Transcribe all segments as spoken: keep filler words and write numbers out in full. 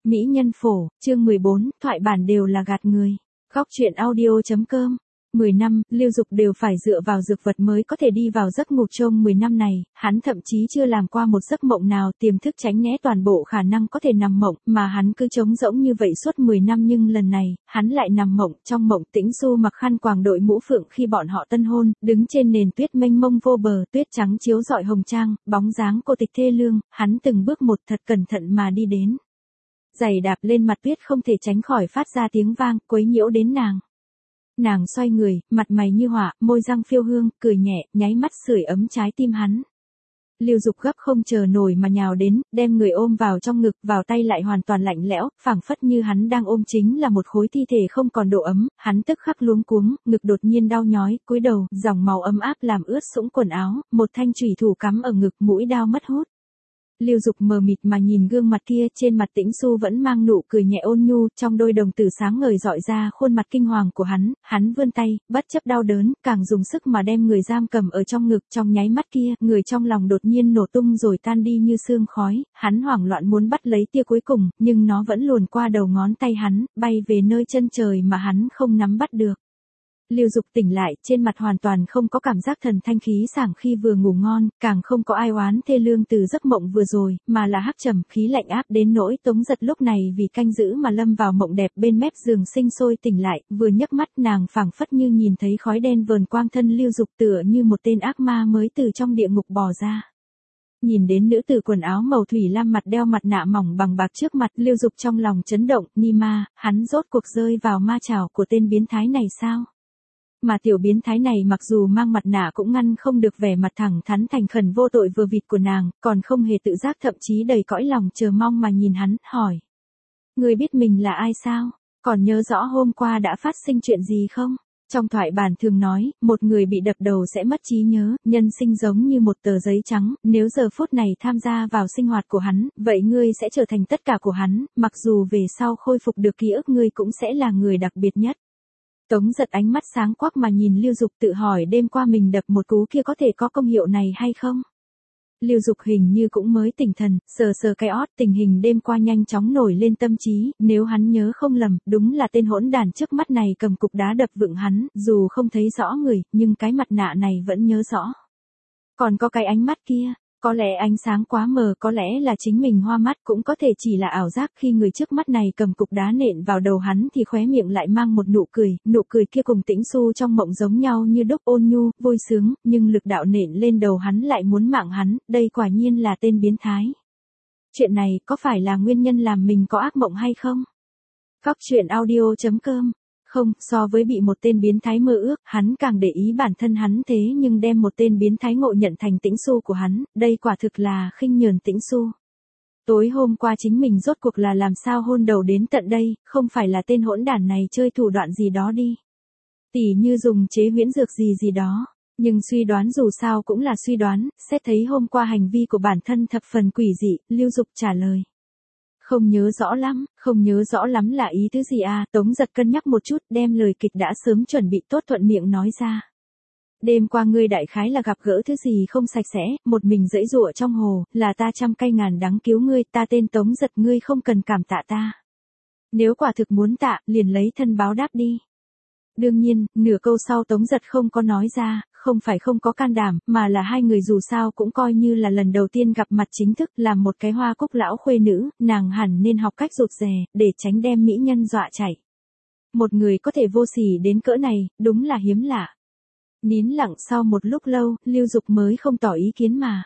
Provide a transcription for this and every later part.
Mỹ nhân phổ, chương mười bốn, thoại bản đều là gạt người. Góc truyện audio chấm com. mười năm, Lưu Dục đều phải dựa vào dược vật mới có thể đi vào giấc ngủ. Trong mười năm này, hắn thậm chí chưa làm qua một giấc mộng nào tiềm thức tránh né toàn bộ khả năng có thể nằm mộng, mà hắn cứ trống rỗng như vậy suốt mười năm. Nhưng lần này, hắn lại nằm mộng. Trong mộng, Tĩnh Xu mặc khăn quàng đội mũ phượng khi bọn họ tân hôn, đứng trên nền tuyết mênh mông vô bờ, tuyết trắng chiếu rọi hồng trang, bóng dáng cô tịch thê lương, hắn từng bước một thật cẩn thận mà đi đến. Giày đạp lên mặt tuyết không thể tránh khỏi phát ra tiếng vang, quấy nhiễu đến nàng. Nàng xoay người, mặt mày như họa, môi răng phiêu hương, cười nhẹ, nháy mắt sưởi ấm trái tim hắn. Lưu Dục gấp không chờ nổi mà nhào đến, đem người ôm vào trong ngực, vào tay lại hoàn toàn lạnh lẽo, phảng phất như hắn đang ôm chính là một khối thi thể không còn độ ấm. Hắn tức khắc luống cuống, ngực đột nhiên đau nhói, cúi đầu, dòng máu ấm áp làm ướt sũng quần áo, một thanh chủy thủ cắm ở ngực, mũi đao mất hút. Lưu Dục mờ mịt mà nhìn gương mặt kia, trên mặt Tĩnh Xu vẫn mang nụ cười nhẹ ôn nhu, trong đôi đồng tử sáng ngời dọi ra khuôn mặt kinh hoàng của hắn. Hắn vươn tay, bất chấp đau đớn, càng dùng sức mà đem người giam cầm ở trong ngực. Trong nháy mắt kia, người trong lòng đột nhiên nổ tung rồi tan đi như sương khói. Hắn hoảng loạn muốn bắt lấy tia cuối cùng, nhưng nó vẫn luồn qua đầu ngón tay hắn, bay về nơi chân trời mà hắn không nắm bắt được. Lưu Dục tỉnh lại, trên mặt hoàn toàn không có cảm giác thần thanh khí sảng khi vừa ngủ ngon, càng không có ai oán thê lương từ giấc mộng vừa rồi, mà là hắc trầm, khí lạnh áp đến nỗi Tống Giật lúc này vì canh giữ mà lâm vào mộng đẹp bên mép giường sinh sôi tỉnh lại, vừa nhấc mắt nàng phảng phất như nhìn thấy khói đen vờn quang thân Lưu Dục, tựa như một tên ác ma mới từ trong địa ngục bò ra. Nhìn đến nữ tử quần áo màu thủy lam mặt đeo mặt nạ mỏng bằng bạc trước mặt, Lưu Dục trong lòng chấn động, ni ma, hắn rốt cuộc rơi vào ma chảo của tên biến thái này sao? Mà tiểu biến thái này mặc dù mang mặt nạ cũng ngăn không được vẻ mặt thẳng thắn thành khẩn vô tội vừa vịt của nàng, còn không hề tự giác, thậm chí đầy cõi lòng chờ mong mà nhìn hắn, hỏi. Người biết mình là ai sao? Còn nhớ rõ hôm qua đã phát sinh chuyện gì không? Trong thoại bản thường nói, một người bị đập đầu sẽ mất trí nhớ, nhân sinh giống như một tờ giấy trắng, nếu giờ phút này tham gia vào sinh hoạt của hắn, vậy ngươi sẽ trở thành tất cả của hắn, mặc dù về sau khôi phục được ký ức ngươi cũng sẽ là người đặc biệt nhất. Tống Giật ánh mắt sáng quắc mà nhìn Lưu Dục, tự hỏi đêm qua mình đập một cú kia có thể có công hiệu này hay không? Lưu Dục hình như cũng mới tỉnh thần, sờ sờ cái ót, tình hình đêm qua nhanh chóng nổi lên tâm trí, nếu hắn nhớ không lầm, đúng là tên hỗn đản trước mắt này cầm cục đá đập vựng hắn, dù không thấy rõ người, nhưng cái mặt nạ này vẫn nhớ rõ. Còn có cái ánh mắt kia, có lẽ ánh sáng quá mờ, có lẽ là chính mình hoa mắt, cũng có thể chỉ là ảo giác. Khi người trước mắt này cầm cục đá nện vào đầu hắn thì khóe miệng lại mang một nụ cười, nụ cười kia cùng Tĩnh Xu trong mộng giống nhau như đúc, ôn nhu, vui sướng, nhưng lực đạo nện lên đầu hắn lại muốn mạng hắn, đây quả nhiên là tên biến thái. Chuyện này có phải là nguyên nhân làm mình có ác mộng hay không? Góc truyện audio chấm com. Không, so với bị một tên biến thái mơ ước, hắn càng để ý bản thân hắn, thế nhưng đem một tên biến thái ngộ nhận thành Tĩnh Xu của hắn, đây quả thực là khinh nhờn Tĩnh Xu. Tối hôm qua chính mình rốt cuộc là làm sao hôn đầu đến tận đây, không phải là tên hỗn đản này chơi thủ đoạn gì đó đi. Tỉ như dùng chế huyễn dược gì gì đó. Nhưng suy đoán dù sao cũng là suy đoán, xét thấy hôm qua hành vi của bản thân thập phần quỷ dị, Lưu Dục trả lời. Không nhớ rõ lắm, không nhớ rõ lắm là ý thứ gì à? Tống Giật cân nhắc một chút, đem lời kịch đã sớm chuẩn bị tốt thuận miệng nói ra. Đêm qua ngươi đại khái là gặp gỡ thứ gì không sạch sẽ, một mình dẫy dụa trong hồ, là ta trăm cây ngàn đắng cứu ngươi, ta tên Tống Giật, ngươi không cần cảm tạ ta. Nếu quả thực muốn tạ, liền lấy thân báo đáp đi. Đương nhiên, nửa câu sau Tống Giật không có nói ra, không phải không có can đảm, mà là hai người dù sao cũng coi như là lần đầu tiên gặp mặt chính thức, làm một cái hoa cúc lão khuê nữ, nàng hẳn nên học cách rụt rè, để tránh đem mỹ nhân dọa chạy. Một người có thể vô sỉ đến cỡ này, đúng là hiếm lạ. Nín lặng sau một lúc lâu, Lưu Dục mới không tỏ ý kiến mà.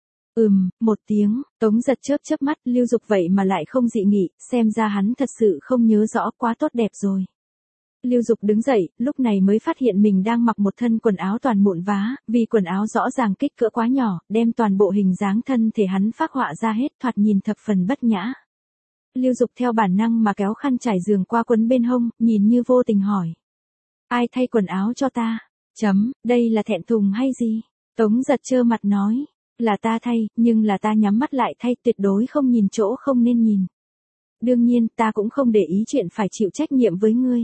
Ừm, một tiếng, Tống Giật chớp chớp mắt, Lưu Dục vậy mà lại không dị nghị, xem ra hắn thật sự không nhớ rõ, quá tốt đẹp rồi. Lưu Dục đứng dậy, lúc này mới phát hiện mình đang mặc một thân quần áo toàn mụn vá, vì quần áo rõ ràng kích cỡ quá nhỏ, đem toàn bộ hình dáng thân thể hắn phác họa ra hết, thoạt nhìn thập phần bất nhã. Lưu Dục theo bản năng mà kéo khăn trải giường qua quấn bên hông, nhìn như vô tình hỏi. Ai thay quần áo cho ta? Chấm, đây là thẹn thùng hay gì? Tống Giật trơ mặt nói. Là ta thay, nhưng là ta nhắm mắt lại thay, tuyệt đối không nhìn chỗ không nên nhìn. Đương nhiên, ta cũng không để ý chuyện phải chịu trách nhiệm với ngươi.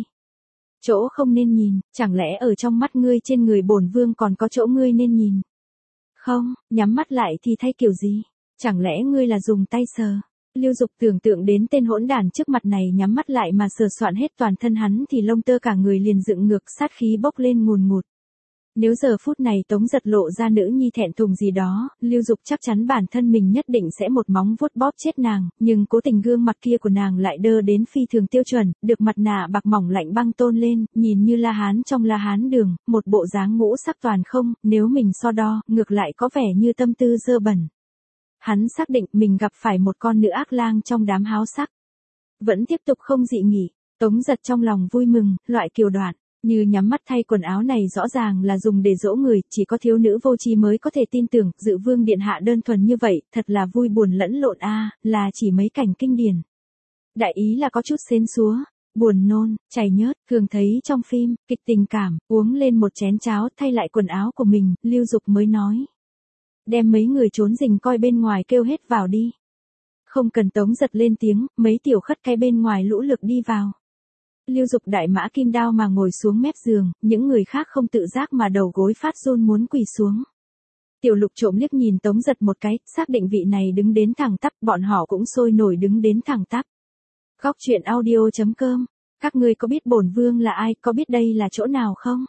Chỗ không nên nhìn, chẳng lẽ ở trong mắt ngươi trên người bổn vương còn có chỗ ngươi nên nhìn? Không, nhắm mắt lại thì thay kiểu gì? Chẳng lẽ ngươi là dùng tay sờ? Lưu Dục tưởng tượng đến tên hỗn đản trước mặt này nhắm mắt lại mà sờ soạn hết toàn thân hắn thì lông tơ cả người liền dựng ngược, sát khí bốc lên ngùn ngụt. Nếu giờ phút này Tống Giật lộ ra nữ nhi thẹn thùng gì đó, Lưu Dục chắc chắn bản thân mình nhất định sẽ một móng vuốt bóp chết nàng, nhưng cố tình gương mặt kia của nàng lại đơ đến phi thường tiêu chuẩn, được mặt nạ bạc mỏng lạnh băng tôn lên, nhìn như La Hán trong La Hán đường, một bộ dáng ngũ sắc toàn không, nếu mình so đo, ngược lại có vẻ như tâm tư dơ bẩn. Hắn xác định mình gặp phải một con nữ ác lang trong đám háo sắc. Vẫn tiếp tục không dị nghị, Tống Giật trong lòng vui mừng, loại kiều đoạn. Như nhắm mắt thay quần áo này rõ ràng là dùng để dỗ người, chỉ có thiếu nữ vô tri mới có thể tin tưởng, Dự Vương điện hạ đơn thuần như vậy, thật là vui buồn lẫn lộn a, là chỉ mấy cảnh kinh điển. Đại ý là có chút xến xúa, buồn nôn, chảy nhớt, thường thấy trong phim, kịch tình cảm, uống lên một chén cháo thay lại quần áo của mình, Lưu Dục mới nói. Đem mấy người trốn rình coi bên ngoài kêu hết vào đi. Không cần Tống Giật lên tiếng, mấy tiểu khất cái bên ngoài lũ lượt đi vào. Lưu Dục đại mã kim đao mà ngồi xuống mép giường, những người khác không tự giác mà đầu gối phát run muốn quỳ xuống. Tiểu Lục trộm liếc nhìn Tống Giật một cái, xác định vị này đứng đến thẳng tắp, bọn họ cũng sôi nổi đứng đến thẳng tắp. Góc truyện audio chấm com, các ngươi có biết bổn vương là ai, có biết đây là chỗ nào không?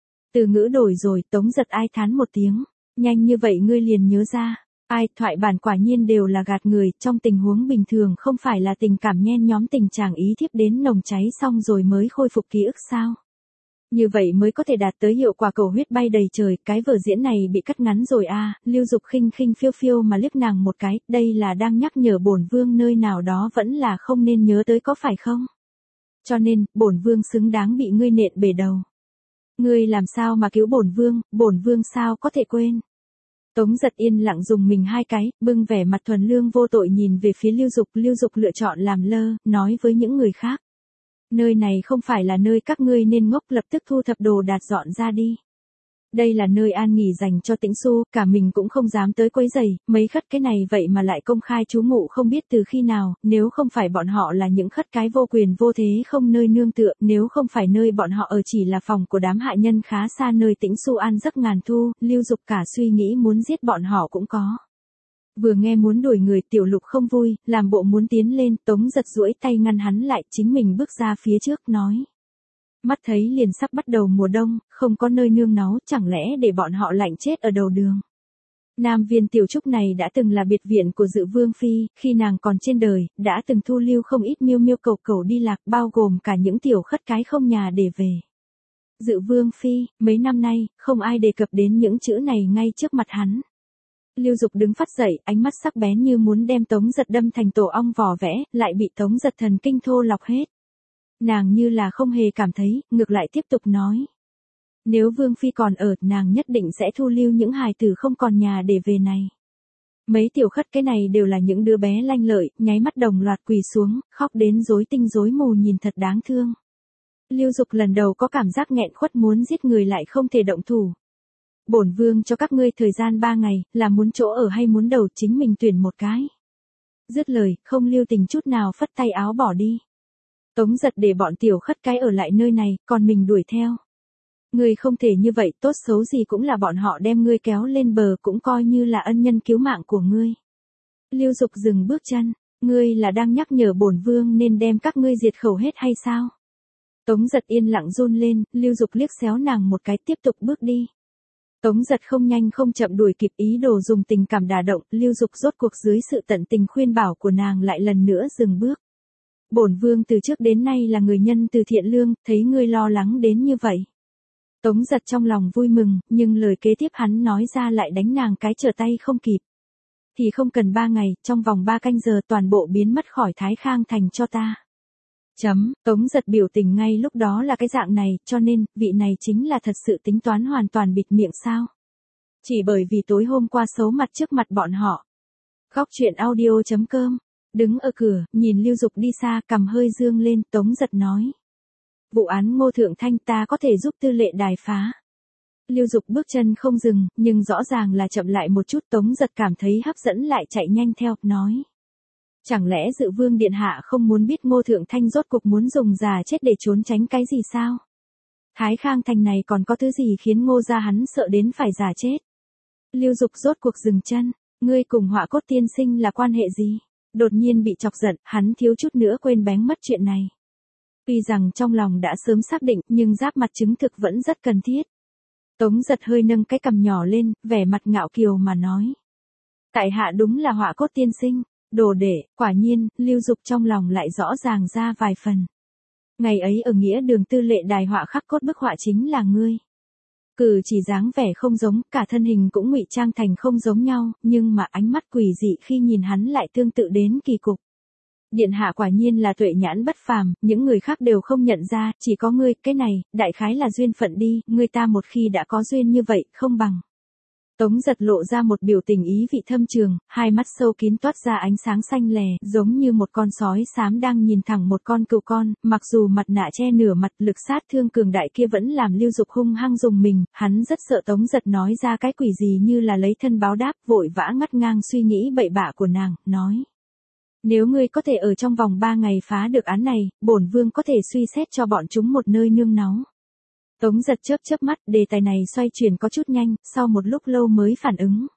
Từ ngữ đổi rồi, Tống Giật ai thán một tiếng, nhanh như vậy ngươi liền nhớ ra. Ai, thoại bản quả nhiên đều là gạt người, trong tình huống bình thường không phải là tình cảm nhen nhóm tình chàng ý thiếp đến nồng cháy xong rồi mới khôi phục ký ức sao? Như vậy mới có thể đạt tới hiệu quả cầu huyết bay đầy trời, cái vở diễn này bị cắt ngắn rồi a. À, Lưu Dục khinh khinh phiêu phiêu mà liếc nàng một cái, đây là đang nhắc nhở bổn vương nơi nào đó vẫn là không nên nhớ tới có phải không? Cho nên, bổn vương xứng đáng bị ngươi nện bể đầu. Ngươi làm sao mà cứu bổn vương, bổn vương sao có thể quên? Tống Giật yên lặng dùng mình hai cái, bưng vẻ mặt thuần lương vô tội nhìn về phía Lưu Dục, Lưu Dục lựa chọn làm lơ, nói với những người khác. Nơi này không phải là nơi các ngươi nên ngốc, lập tức thu thập đồ đạc dọn ra đi. Đây là nơi an nghỉ dành cho Tĩnh Xu, cả mình cũng không dám tới quấy rầy, mấy khất cái này vậy mà lại công khai trú ngụ không biết từ khi nào, nếu không phải bọn họ là những khất cái vô quyền vô thế không nơi nương tựa, nếu không phải nơi bọn họ ở chỉ là phòng của đám hạ nhân khá xa nơi Tĩnh Xu an giấc ngàn thu, Lưu Dục cả suy nghĩ muốn giết bọn họ cũng có. Vừa nghe muốn đuổi người, Tiểu Lục không vui, làm bộ muốn tiến lên, Tống Giật duỗi tay ngăn hắn lại, chính mình bước ra phía trước nói. Mắt thấy liền sắp bắt đầu mùa đông, không có nơi nương náu, chẳng lẽ để bọn họ lạnh chết ở đầu đường. Nam Viên Tiểu Trúc này đã từng là biệt viện của Dự Vương Phi, khi nàng còn trên đời, đã từng thu lưu không ít miêu miêu cầu cầu đi lạc, bao gồm cả những tiểu khất cái không nhà để về. Dự Vương Phi, mấy năm nay, không ai đề cập đến những chữ này ngay trước mặt hắn. Lưu Dục đứng phát dậy, ánh mắt sắc bén như muốn đem Tống Giật đâm thành tổ ong vò vẽ, lại bị Tống Giật thần kinh thô lọc hết. Nàng như là không hề cảm thấy, ngược lại tiếp tục nói. Nếu Vương Phi còn ở, nàng nhất định sẽ thu lưu những hài tử không còn nhà để về này. Mấy tiểu khất cái này đều là những đứa bé lanh lợi, nháy mắt đồng loạt quỳ xuống, khóc đến rối tinh rối mù nhìn thật đáng thương. Lưu Dục lần đầu có cảm giác nghẹn khuất muốn giết người lại không thể động thủ. Bổn vương cho các ngươi thời gian ba ngày, là muốn chỗ ở hay muốn đầu chính mình tuyển một cái. Dứt lời, không lưu tình chút nào phất tay áo bỏ đi. Tống Giật để bọn tiểu khất cái ở lại nơi này, còn mình đuổi theo. Ngươi không thể như vậy, tốt xấu gì cũng là bọn họ đem ngươi kéo lên bờ, cũng coi như là ân nhân cứu mạng của ngươi. Lưu Dục dừng bước chân, ngươi là đang nhắc nhở bổn vương nên đem các ngươi diệt khẩu hết hay sao? Tống Giật yên lặng run lên, Lưu Dục liếc xéo nàng một cái tiếp tục bước đi. Tống Giật không nhanh không chậm đuổi kịp, ý đồ dùng tình cảm đả động, Lưu Dục rốt cuộc dưới sự tận tình khuyên bảo của nàng lại lần nữa dừng bước. Bổn vương từ trước đến nay là người nhân từ thiện lương, thấy ngươi lo lắng đến như vậy. Tống Giật trong lòng vui mừng, nhưng lời kế tiếp hắn nói ra lại đánh nàng cái trở tay không kịp. Thì không cần ba ngày, trong vòng ba canh giờ toàn bộ biến mất khỏi Thái Khang thành cho ta. Chấm, Tống Giật biểu tình ngay lúc đó là cái dạng này, cho nên, vị này chính là thật sự tính toán hoàn toàn bịt miệng sao. Chỉ bởi vì tối hôm qua xấu mặt trước mặt bọn họ. Góc truyện audio chấm com, đứng ở cửa, nhìn Lưu Dục đi xa, cầm hơi dương lên, Tống Giật nói. Vụ án Ngô Thượng Thanh ta có thể giúp tư lệ đài phá. Lưu Dục bước chân không dừng, nhưng rõ ràng là chậm lại một chút, Tống Giật cảm thấy hấp dẫn lại chạy nhanh theo, nói. Chẳng lẽ Dự Vương điện hạ không muốn biết Ngô Thượng Thanh rốt cuộc muốn dùng già chết để trốn tránh cái gì sao? Thái Khang thành này còn có thứ gì khiến Ngô gia hắn sợ đến phải già chết? Lưu Dục rốt cuộc dừng chân, ngươi cùng Họa Cốt tiên sinh là quan hệ gì? Đột nhiên bị chọc giận, hắn thiếu chút nữa quên bén mất chuyện này. Tuy rằng trong lòng đã sớm xác định, nhưng giáp mặt chứng thực vẫn rất cần thiết. Tống Giật hơi nâng cái cằm nhỏ lên, vẻ mặt ngạo kiều mà nói. Tại hạ đúng là họa cốt tiên sinh, đồ đệ, quả nhiên, Lưu Dục trong lòng lại rõ ràng ra vài phần. Ngày ấy ở nghĩa đường tư lệ đài họa khắc cốt bức họa chính là ngươi. Cử chỉ dáng vẻ không giống, cả thân hình cũng ngụy trang thành không giống nhau, nhưng mà ánh mắt quỷ dị khi nhìn hắn lại tương tự đến kỳ cục. Điện hạ quả nhiên là tuệ nhãn bất phàm, những người khác đều không nhận ra, chỉ có ngươi, cái này, đại khái là duyên phận đi, ngươi ta một khi đã có duyên như vậy, không bằng. Tống Giật lộ ra một biểu tình ý vị thâm trường, hai mắt sâu kín toát ra ánh sáng xanh lè, giống như một con sói xám đang nhìn thẳng một con cừu con, mặc dù mặt nạ che nửa mặt, lực sát thương cường đại kia vẫn làm Lưu Dục hung hăng dùng mình, hắn rất sợ Tống Giật nói ra cái quỷ gì như là lấy thân báo đáp, vội vã ngắt ngang suy nghĩ bậy bạ của nàng, nói. Nếu ngươi có thể ở trong vòng ba ngày phá được án này, bổn vương có thể suy xét cho bọn chúng một nơi nương náu. Tống Giật chớp chớp mắt, đề tài này xoay chuyển có chút nhanh, sau một lúc lâu mới phản ứng.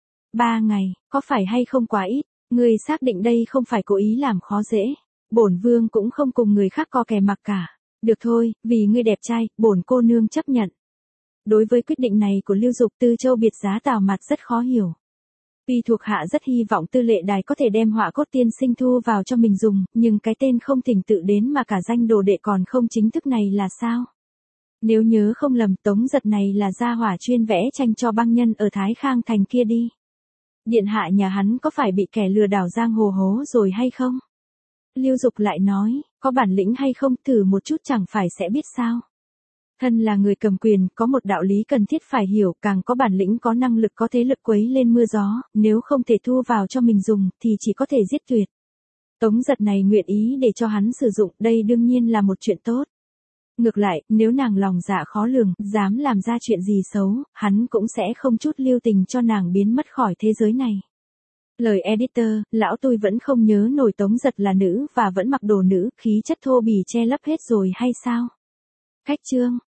Ba ngày, có phải hay không quá ít, ngươi xác định đây không phải cố ý làm khó dễ. Bổn vương cũng không cùng người khác co kè mặc cả. Được thôi, vì ngươi đẹp trai, bổn cô nương chấp nhận. Đối với quyết định này của Lưu Dục, Tư Châu biệt giá tào mặt rất khó hiểu. Tuy thuộc hạ rất hy vọng tư lệ đài có thể đem họa cốt tiên sinh thu vào cho mình dùng, nhưng cái tên không thỉnh tự đến mà cả danh đồ đệ còn không chính thức này là sao? Nếu nhớ không lầm, Tống Giật này là gia hỏa chuyên vẽ tranh cho băng nhân ở Thái Khang thành kia đi. Điện hạ nhà hắn có phải bị kẻ lừa đảo giang hồ hố rồi hay không? Lưu Dục lại nói, có bản lĩnh hay không, thử một chút chẳng phải sẽ biết sao. Thân là người cầm quyền, có một đạo lý cần thiết phải hiểu, càng có bản lĩnh có năng lực có thế lực quấy lên mưa gió, nếu không thể thu vào cho mình dùng, thì chỉ có thể giết tuyệt. Tống Giật này nguyện ý để cho hắn sử dụng, đây đương nhiên là một chuyện tốt. Ngược lại, nếu nàng lòng dạ khó lường, dám làm ra chuyện gì xấu, hắn cũng sẽ không chút lưu tình cho nàng biến mất khỏi thế giới này. Lời editor, lão tôi vẫn không nhớ nổi Tống Giật là nữ và vẫn mặc đồ nữ, khí chất thô bỉ che lấp hết rồi hay sao? Khách chương